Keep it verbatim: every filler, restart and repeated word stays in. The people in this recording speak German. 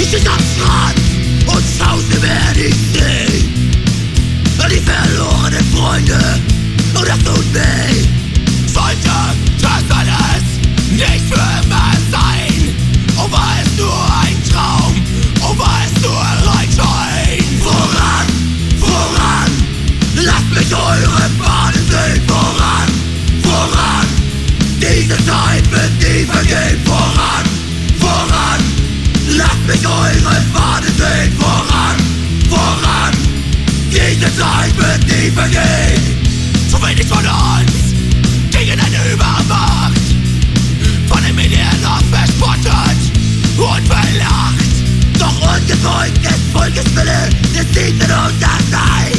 stehst am Strand und schaust über die See. Die verlorenen Freunde, und das tut weh. Sollte das alles nicht für immer sein? Oh, war es nur ein Traum? Oh, war es nur ein Schein? Voran, voran, lasst mich eure Fahnen sehen. Voran, voran, diese Zeit wird nie vergehen. Voran, voran, lasst mich eure Fahnen sehen. Voran, voran, diese Zeit wird nie vergehen. Zu wenig von uns gegen eine Übermacht, von den Medien oft verspottet und verlacht. Doch ungezeugt des Volkes Wille, des Siegen und das Sein.